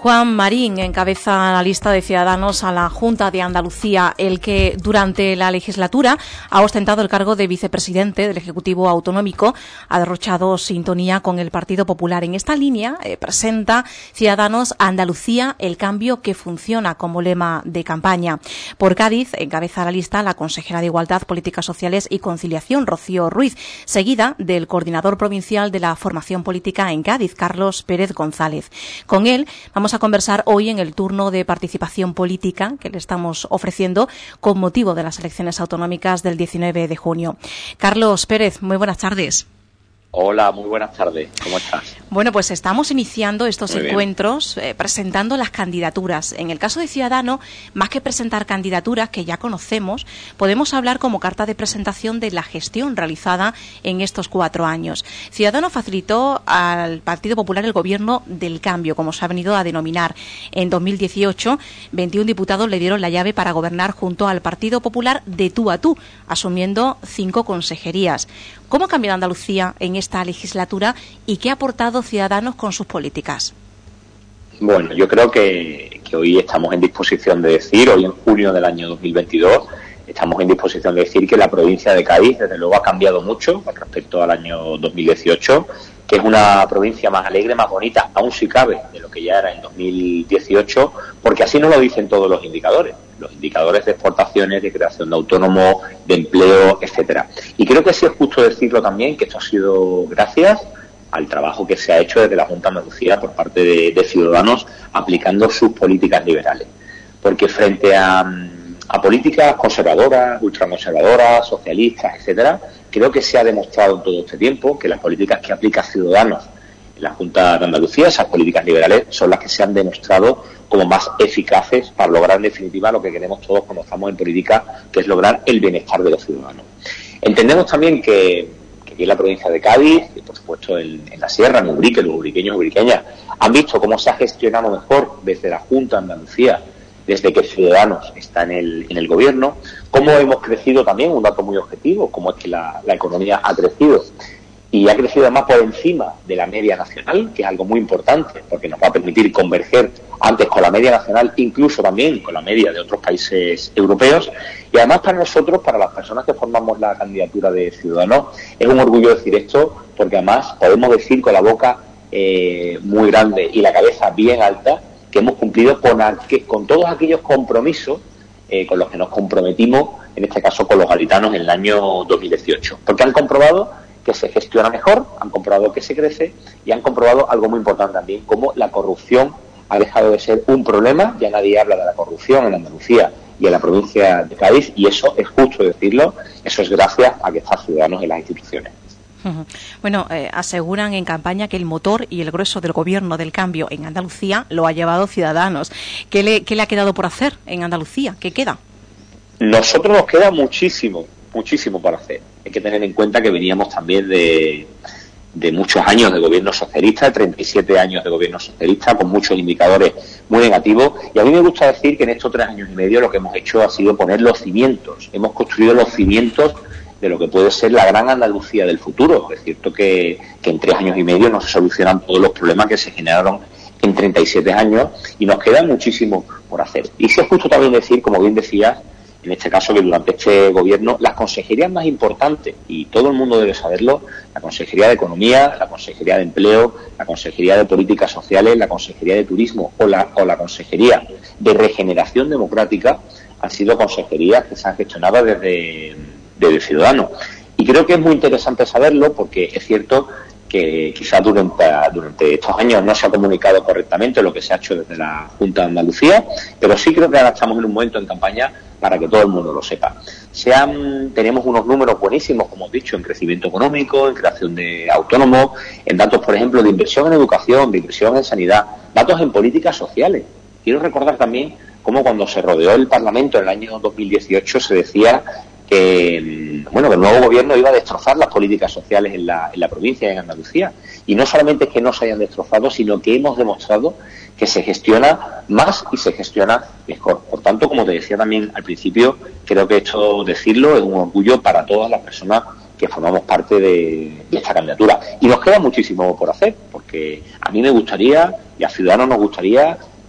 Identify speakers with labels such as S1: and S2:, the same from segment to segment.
S1: Juan Marín encabeza la lista de Ciudadanos a la Junta de Andalucía, el que durante la legislatura ha ostentado el cargo de vicepresidente del Ejecutivo Autonómico, ha derrochado sintonía con el Partido Popular. En esta línea presenta Ciudadanos Andalucía, el cambio que funciona como lema de campaña. Por Cádiz encabeza la lista la consejera de Igualdad, Políticas Sociales y Conciliación, Rocío Ruiz, seguida del coordinador provincial de la formación política en Cádiz, Carlos Pérez González. Con él vamos a conversar hoy en el turno de participación política que le estamos ofreciendo con motivo de las elecciones autonómicas del 19 de junio. Carlos Pérez, muy buenas tardes.
S2: Hola, muy buenas tardes. ¿Cómo estás?
S1: Bueno, pues estamos iniciando estos encuentros presentando las candidaturas. En el caso de Ciudadanos, más que presentar candidaturas que ya conocemos, podemos hablar como carta de presentación de la gestión realizada en estos 4 años. Ciudadanos facilitó al Partido Popular el gobierno del cambio, como se ha venido a denominar. En 2018, 21 diputados le dieron la llave para gobernar junto al Partido Popular de tú a tú, asumiendo 5 consejerías. ¿Cómo ha cambiado Andalucía en esta legislatura y qué ha aportado Ciudadanos con sus políticas?
S2: Bueno, yo creo que hoy estamos en disposición de decir, hoy en junio del año 2022, estamos en disposición de decir que la provincia de Cádiz, desde luego, ha cambiado mucho con respecto al año 2018, que es una provincia más alegre, más bonita, aún si cabe, de lo que ya era en 2018, porque así nos lo dicen todos los indicadores de exportaciones, de creación de autónomos, de empleo, etcétera. Y creo que sí es justo decirlo también, que esto ha sido gracias al trabajo que se ha hecho desde la Junta de Andalucía por parte de Ciudadanos aplicando sus políticas liberales. Porque frente a políticas conservadoras, ultraconservadoras, socialistas, etcétera, creo que se ha demostrado en todo este tiempo que las políticas que aplica Ciudadanos en la Junta de Andalucía, esas políticas liberales, son las que se han demostrado como más eficaces para lograr en definitiva lo que queremos todos cuando estamos en política, que es lograr el bienestar de los ciudadanos. Entendemos también que aquí en la provincia de Cádiz, y por supuesto en la Sierra, en Ubrique, los ubriqueños y ubriqueñas, han visto cómo se ha gestionado mejor desde la Junta de Andalucía, desde que Ciudadanos está en el gobierno, cómo hemos crecido también, un dato muy objetivo, cómo es que la economía ha crecido. Y ha crecido además por encima de la media nacional, que es algo muy importante, porque nos va a permitir converger antes con la media nacional, incluso también con la media de otros países europeos. Y además para nosotros, para las personas que formamos la candidatura de Ciudadanos, es un orgullo decir esto, porque además podemos decir con la boca muy grande y la cabeza bien alta que hemos cumplido con todos aquellos compromisos con los que nos comprometimos, en este caso con los gaditanos en el año 2018. Porque han comprobado que se gestiona mejor, han comprobado que se crece y han comprobado algo muy importante también, como la corrupción ha dejado de ser un problema. Ya nadie habla de la corrupción en Andalucía y en la provincia de Cádiz, y eso es justo decirlo, eso es gracias a que están Ciudadanos en las instituciones.
S1: Bueno, aseguran en campaña que el motor y el grueso del gobierno del cambio en Andalucía lo ha llevado Ciudadanos. ¿Qué le ha quedado por hacer en Andalucía? ¿Qué queda?
S2: Nosotros nos queda muchísimo para hacer. Hay que tener en cuenta que veníamos también de muchos años de gobierno socialista, de 37 años de gobierno socialista, con muchos indicadores muy negativos, y a mí me gusta decir que en estos 3 años y medio lo que hemos hecho ha sido poner los cimientos. Hemos construido los cimientos de lo que puede ser la gran Andalucía del futuro. Es cierto que en 3 años y medio no se solucionan todos los problemas que se generaron en 37 años, y nos queda muchísimo por hacer. Y sí es justo también decir, como bien decías, en este caso, que durante este gobierno las consejerías más importantes, y todo el mundo debe saberlo, la Consejería de Economía, la Consejería de Empleo, la Consejería de Políticas Sociales, la Consejería de Turismo o la Consejería de Regeneración Democrática, han sido consejerías que se han gestionado desde Ciudadanos. Y creo que es muy interesante saberlo, porque es cierto que quizás durante estos años no se ha comunicado correctamente lo que se ha hecho desde la Junta de Andalucía, pero sí creo que ahora estamos en un momento en campaña para que todo el mundo lo sepa. Tenemos unos números buenísimos, como he dicho, en crecimiento económico, en creación de autónomos, en datos, por ejemplo, de inversión en educación, de inversión en sanidad, datos en políticas sociales. Quiero recordar también cómo cuando se rodeó el Parlamento en el año 2018 se decía que el nuevo gobierno iba a destrozar las políticas sociales en la provincia, en Andalucía. Y no solamente es que no se hayan destrozado, sino que hemos demostrado que se gestiona más y se gestiona mejor. Por tanto, como te decía también al principio, creo que esto decirlo es un orgullo para todas las personas que formamos parte de esta candidatura. Y nos queda muchísimo por hacer, porque a mí me gustaría, y a Ciudadanos nos gustaría,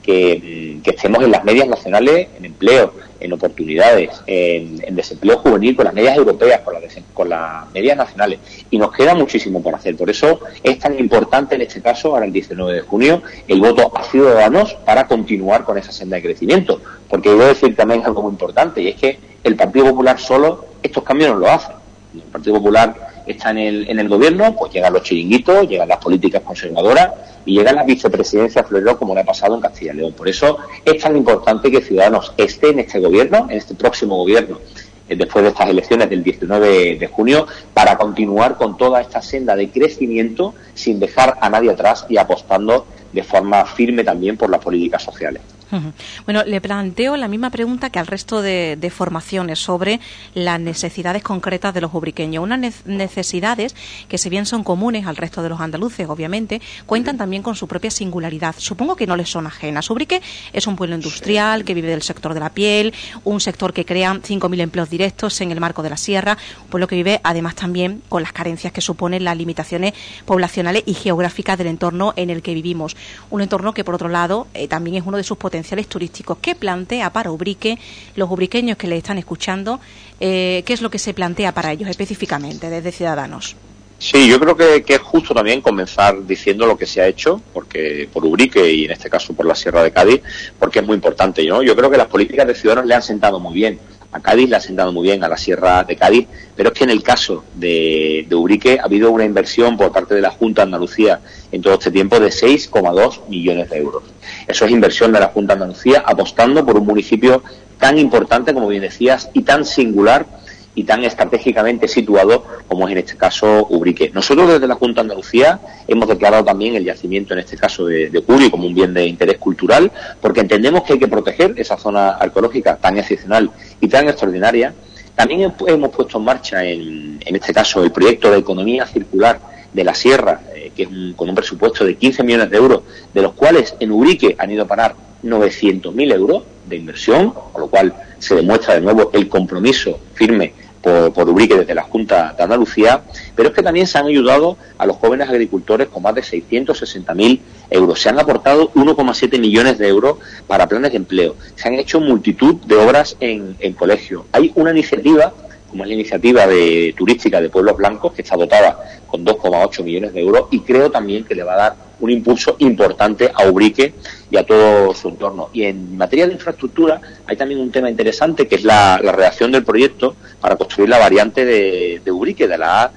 S2: que estemos en las medias nacionales en empleo, en oportunidades, en desempleo juvenil con las medias europeas, con las medias nacionales. Y nos queda muchísimo por hacer. Por eso es tan importante en este caso, ahora el 19 de junio, el voto a Ciudadanos para continuar con esa senda de crecimiento. Porque debo decir también algo muy importante, y es que el Partido Popular solo estos cambios no lo hace. El Partido Popular está en el gobierno, pues llegan los chiringuitos, llegan las políticas conservadoras y llegan las vicepresidencias florero, como le ha pasado en Castilla y León. Por eso es tan importante que Ciudadanos esté en este gobierno, en este próximo gobierno, después de estas elecciones del 19 de junio, para continuar con toda esta senda de crecimiento sin dejar a nadie atrás y apostando de forma firme también por las políticas sociales.
S1: Bueno, le planteo la misma pregunta que al resto de formaciones sobre las necesidades concretas de los ubriqueños. Unas necesidades que, si bien son comunes al resto de los andaluces, obviamente, cuentan también con su propia singularidad. Supongo que no les son ajenas. Ubrique es un pueblo industrial que vive del sector de la piel, un sector que crea 5.000 empleos directos en el marco de la sierra, un pueblo que vive además también con las carencias que suponen las limitaciones poblacionales y geográficas del entorno en el que vivimos. Un entorno que, por otro lado, también es uno de sus potenciales turísticos. ¿Qué plantea para Ubrique, los ubriqueños que le están escuchando, qué es lo que se plantea para ellos específicamente desde Ciudadanos?
S2: Sí, yo creo que es justo también comenzar diciendo lo que se ha hecho, porque por Ubrique y en este caso por la Sierra de Cádiz, porque es muy importante, ¿no? Yo creo que las políticas de Ciudadanos le han sentado muy bien a Cádiz, le ha sentado muy bien a la Sierra de Cádiz, pero es que en el caso de Ubrique ha habido una inversión por parte de la Junta de Andalucía en todo este tiempo de 6,2 millones de euros. Eso es inversión de la Junta de Andalucía apostando por un municipio tan importante, como bien decías, y tan singular y tan estratégicamente situado como es en este caso Ubrique. Nosotros desde la Junta de Andalucía hemos declarado también el yacimiento, en este caso de Curi, como un bien de interés cultural, porque entendemos que hay que proteger esa zona arqueológica tan excepcional y tan extraordinaria. También hemos puesto en marcha, en este caso, el proyecto de economía circular de la Sierra, que es con un presupuesto de 15 millones de euros, de los cuales en Ubrique han ido a parar 900.000 euros de inversión, con lo cual se demuestra de nuevo el compromiso firme por Ubrique desde la Junta de Andalucía, pero es que también se han ayudado a los jóvenes agricultores con más de 660.000 euros. Se han aportado 1,7 millones de euros para planes de empleo. Se han hecho multitud de obras en colegios. Hay una iniciativa, como es la iniciativa turística de Pueblos Blancos, que está dotada con 2,8 millones de euros, y creo también que le va a dar un impulso importante a Ubrique y a todo su entorno. Y en materia de infraestructura hay también un tema interesante, que es la redacción del proyecto para construir la variante de Ubrique, de la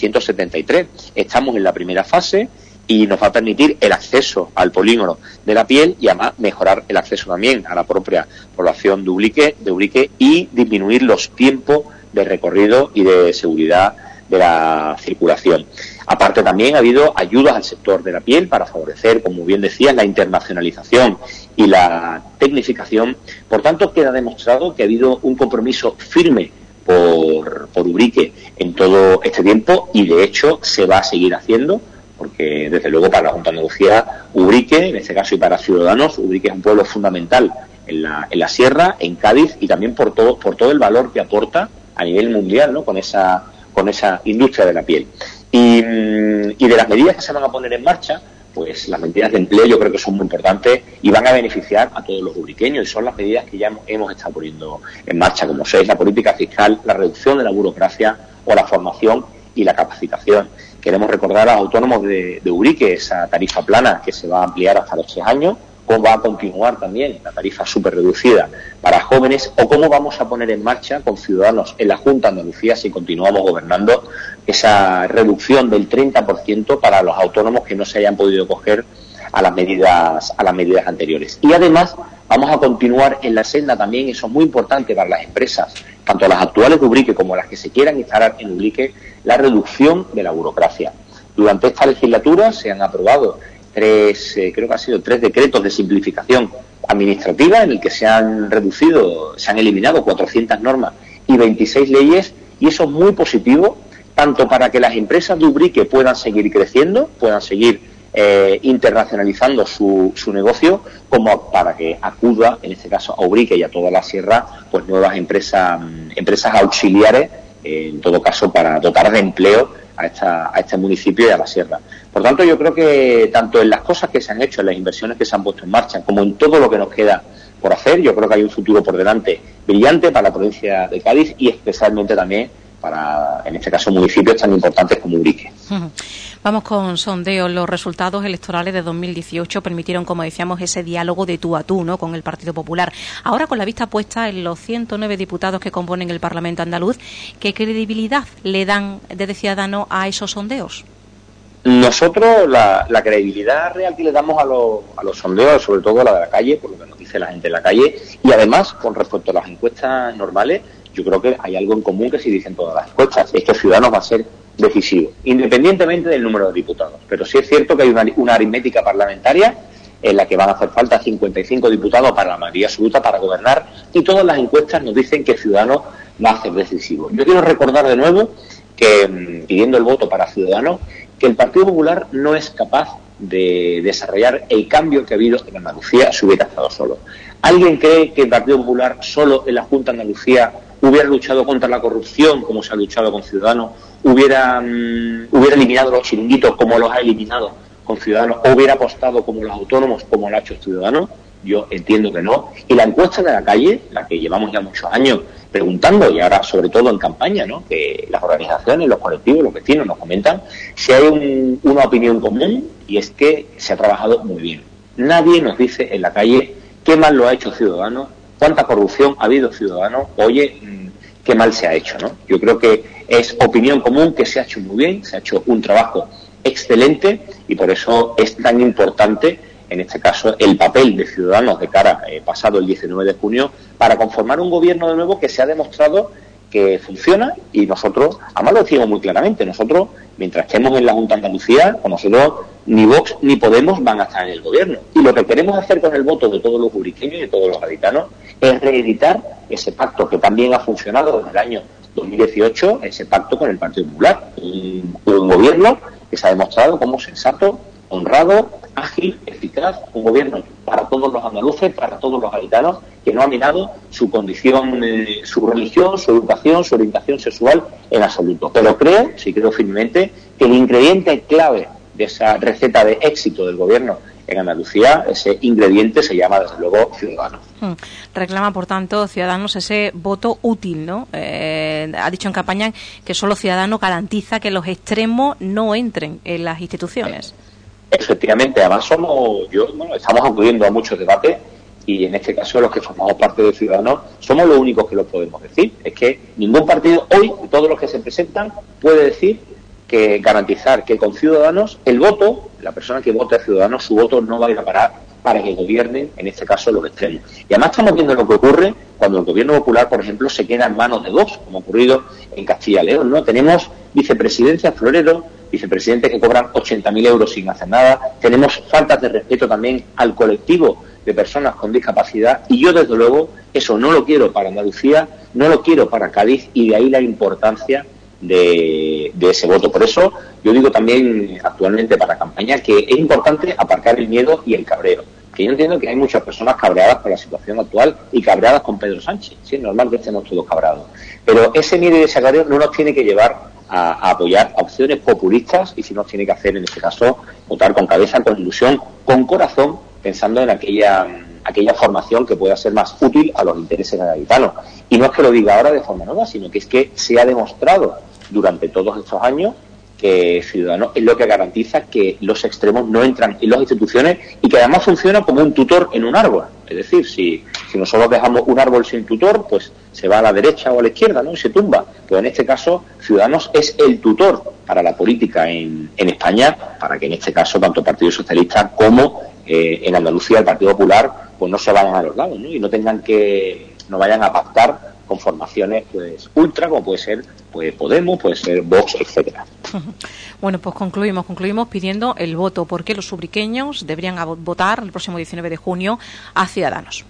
S2: A373. Estamos en la primera fase y nos va a permitir el acceso al polígono de la piel y además mejorar el acceso también a la propia población de Ubrique y disminuir los tiempos de recorrido y de seguridad de la circulación. Aparte, también ha habido ayudas al sector de la piel para favorecer, como bien decías, la internacionalización y la tecnificación. Por tanto, queda demostrado que ha habido un compromiso firme por Ubrique en todo este tiempo y, de hecho, se va a seguir haciendo, porque, desde luego, para la Junta de Andalucía, Ubrique, en este caso, y para Ciudadanos, Ubrique es un pueblo fundamental en la Sierra, en Cádiz, y también por todo el valor que aporta a nivel mundial, ¿no?, con esa industria de la piel. Y de las medidas que se van a poner en marcha, pues las medidas de empleo yo creo que son muy importantes y van a beneficiar a todos los ubriqueños, y son las medidas que ya hemos estado poniendo en marcha, como es la política fiscal, la reducción de la burocracia o la formación y la capacitación. Queremos recordar a los autónomos de Ubrique esa tarifa plana que se va a ampliar hasta los 3 años, cómo va a continuar también la tarifa súper reducida para jóvenes, o cómo vamos a poner en marcha con Ciudadanos en la Junta de Andalucía, si continuamos gobernando, esa reducción del 30% para los autónomos que no se hayan podido acoger a las medidas anteriores. Y además vamos a continuar en la senda también, eso es muy importante para las empresas, tanto las actuales de Ubrique como las que se quieran instalar en Ubrique, la reducción de la burocracia. Durante esta legislatura se han aprobado creo que han sido 3 decretos de simplificación administrativa en el que se han eliminado 400 normas y 26 leyes, y eso es muy positivo, tanto para que las empresas de Ubrique puedan seguir creciendo, puedan seguir internacionalizando su negocio, como para que acuda, en este caso a Ubrique y a toda la sierra, pues nuevas empresas auxiliares, en todo caso para dotar de empleo a este municipio y a la sierra. Por tanto, yo creo que tanto en las cosas que se han hecho, en las inversiones que se han puesto en marcha, como en todo lo que nos queda por hacer, yo creo que hay un futuro por delante brillante para la provincia de Cádiz y especialmente también para, en este caso, municipios tan importantes como Urique.
S1: Vamos con sondeos. Los resultados electorales de 2018 permitieron, como decíamos, ese diálogo de tú a tú, ¿no?, con el Partido Popular. Ahora, con la vista puesta en los 109 diputados que componen el Parlamento andaluz, ¿qué credibilidad le dan desde Ciudadanos a esos sondeos?
S2: Nosotros la credibilidad real que le damos a los sondeos, sobre todo la de la calle, por lo que nos dice la gente en la calle, y además, con respecto a las encuestas normales, yo creo que hay algo en común que sí dicen todas las encuestas, es que Ciudadanos va a ser decisivo, independientemente del número de diputados. Pero sí es cierto que hay una aritmética parlamentaria en la que van a hacer falta 55 diputados para la mayoría absoluta para gobernar, y todas las encuestas nos dicen que Ciudadanos va a ser decisivo. Yo quiero recordar de nuevo que, pidiendo el voto para Ciudadanos, que el Partido Popular no es capaz de desarrollar el cambio que ha habido en Andalucía si hubiera estado solo. ¿Alguien cree que el Partido Popular solo en la Junta de Andalucía hubiera luchado contra la corrupción como se ha luchado con Ciudadanos, hubiera eliminado los chiringuitos como los ha eliminado con Ciudadanos, o hubiera apostado como los autónomos como lo ha hecho Ciudadanos? Yo entiendo que no. Y la encuesta de la calle, la que llevamos ya muchos años preguntando, y ahora sobre todo en campaña, ¿no?, que las organizaciones, los colectivos, los vecinos nos comentan, si hay una opinión común, y es que se ha trabajado muy bien. Nadie nos dice en la calle qué mal lo ha hecho Ciudadanos, cuánta corrupción ha habido Ciudadanos, oye, qué mal se ha hecho, ¿no? Yo creo que es opinión común que se ha hecho muy bien, se ha hecho un trabajo excelente, y por eso es tan importante, en este caso, el papel de Ciudadanos de cara pasado el 19 de junio para conformar un gobierno de nuevo que se ha demostrado que funciona, y nosotros, además lo decimos muy claramente, nosotros, mientras estemos en la Junta de Andalucía, con nosotros ni Vox ni Podemos van a estar en el gobierno. Y lo que queremos hacer con el voto de todos los uriqueños y de todos los gaditanos es reeditar ese pacto que también ha funcionado desde el año 2018, ese pacto con el Partido Popular. Un gobierno que se ha demostrado como sensato, honrado, ágil, eficaz, un gobierno para todos los andaluces, para todos los gaditanos, que no ha minado su condición, su religión, su educación, su orientación sexual en absoluto. Pero creo firmemente, que el ingrediente clave de esa receta de éxito del gobierno en Andalucía, ese ingrediente se llama, desde luego, Ciudadanos.
S1: Reclama, por tanto, Ciudadanos ese voto útil, ¿no? Ha dicho en campaña que solo Ciudadanos garantiza que los extremos no entren en las instituciones. Efectivamente, además
S2: estamos acudiendo a muchos debates, y en este caso los que formamos parte de Ciudadanos somos los únicos que lo podemos decir. Es que ningún partido hoy, todos los que se presentan, puede decir que garantizar que con Ciudadanos el voto, la persona que vote a Ciudadanos, su voto no va a ir a parar para que gobiernen, en este caso, los extremos. Y además estamos viendo lo que ocurre cuando el gobierno popular, por ejemplo, se queda en manos de Vox, como ha ocurrido en Castilla y León, ¿no? Tenemos vicepresidencias floreros, vicepresidentes que cobran 80.000 euros sin hacer nada, tenemos faltas de respeto también al colectivo de personas con discapacidad, y yo, desde luego, eso no lo quiero para Andalucía, no lo quiero para Cádiz, y de ahí la importancia de ese voto. Por eso yo digo también actualmente para campaña que es importante aparcar el miedo y el cabreo, que yo entiendo que hay muchas personas cabreadas con la situación actual y cabreadas con Pedro Sánchez. Sí, es normal que estemos todos cabreados, pero ese miedo y ese cabreo no nos tiene que llevar a apoyar opciones populistas, y si nos tiene que hacer, en este caso, votar con cabeza, con ilusión, con corazón, pensando en aquella formación que pueda ser más útil a los intereses gaditanos. Y no es que lo diga ahora de forma nueva, sino que es que se ha demostrado durante todos estos años que Ciudadanos es lo que garantiza que los extremos no entran en las instituciones, y que además funciona como un tutor en un árbol. Es decir, si nosotros dejamos un árbol sin tutor, pues se va a la derecha o a la izquierda, ¿no?, y se tumba. Pues en este caso, Ciudadanos es el tutor para la política en España, para que en este caso tanto el Partido Socialista como en Andalucía el Partido Popular pues no se vayan a los lados, ¿no?, y no vayan a pactar con formaciones pues ultra, como puede ser pues Podemos, puede ser Vox, etcétera.
S1: Bueno, pues concluimos pidiendo el voto, porque los ubriqueños deberían votar el próximo 19 de junio a Ciudadanos.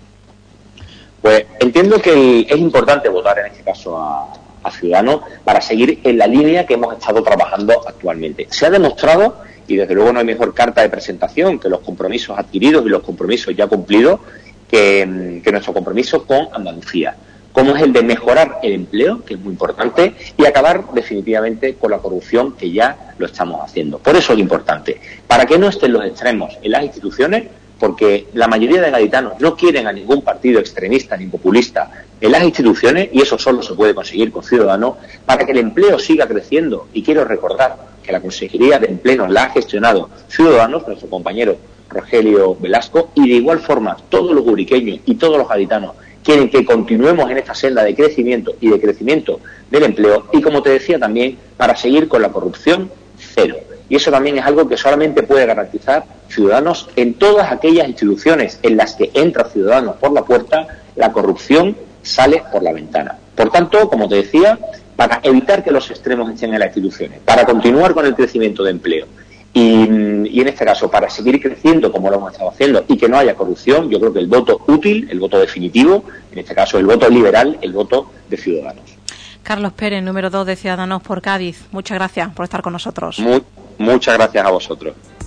S2: Pues entiendo que es importante votar en este caso a Ciudadanos para seguir en la línea que hemos estado trabajando actualmente. Se ha demostrado, y desde luego no hay mejor carta de presentación que los compromisos adquiridos y los compromisos ya cumplidos, que nuestro compromiso con Andalucía. como es el de mejorar el empleo, que es muy importante, y acabar definitivamente con la corrupción, que ya lo estamos haciendo. Por eso es importante, para que no estén los extremos en las instituciones, porque la mayoría de gaditanos no quieren a ningún partido extremista ni populista en las instituciones, y eso solo se puede conseguir con Ciudadanos, para que el empleo siga creciendo. Y quiero recordar que la Consejería de Empleo la ha gestionado Ciudadanos, nuestro compañero Rogelio Velasco, y de igual forma todos los uriqueños y todos los gaditanos quieren que continuemos en esta senda de crecimiento y de crecimiento del empleo, y como te decía también, para seguir con la corrupción cero. Y eso también es algo que solamente puede garantizar Ciudadanos en todas aquellas instituciones en las que entra Ciudadanos por la puerta, la corrupción sale por la ventana. Por tanto, como te decía, para evitar que los extremos estén en las instituciones, para continuar con el crecimiento de empleo y en este caso para seguir creciendo como lo hemos estado haciendo y que no haya corrupción, yo creo que el voto útil, el voto definitivo, en este caso el voto liberal, el voto de Ciudadanos.
S1: Carlos Pérez, número 2 de Ciudadanos por Cádiz. Muchas gracias por estar con nosotros.
S2: Muchas gracias a vosotros.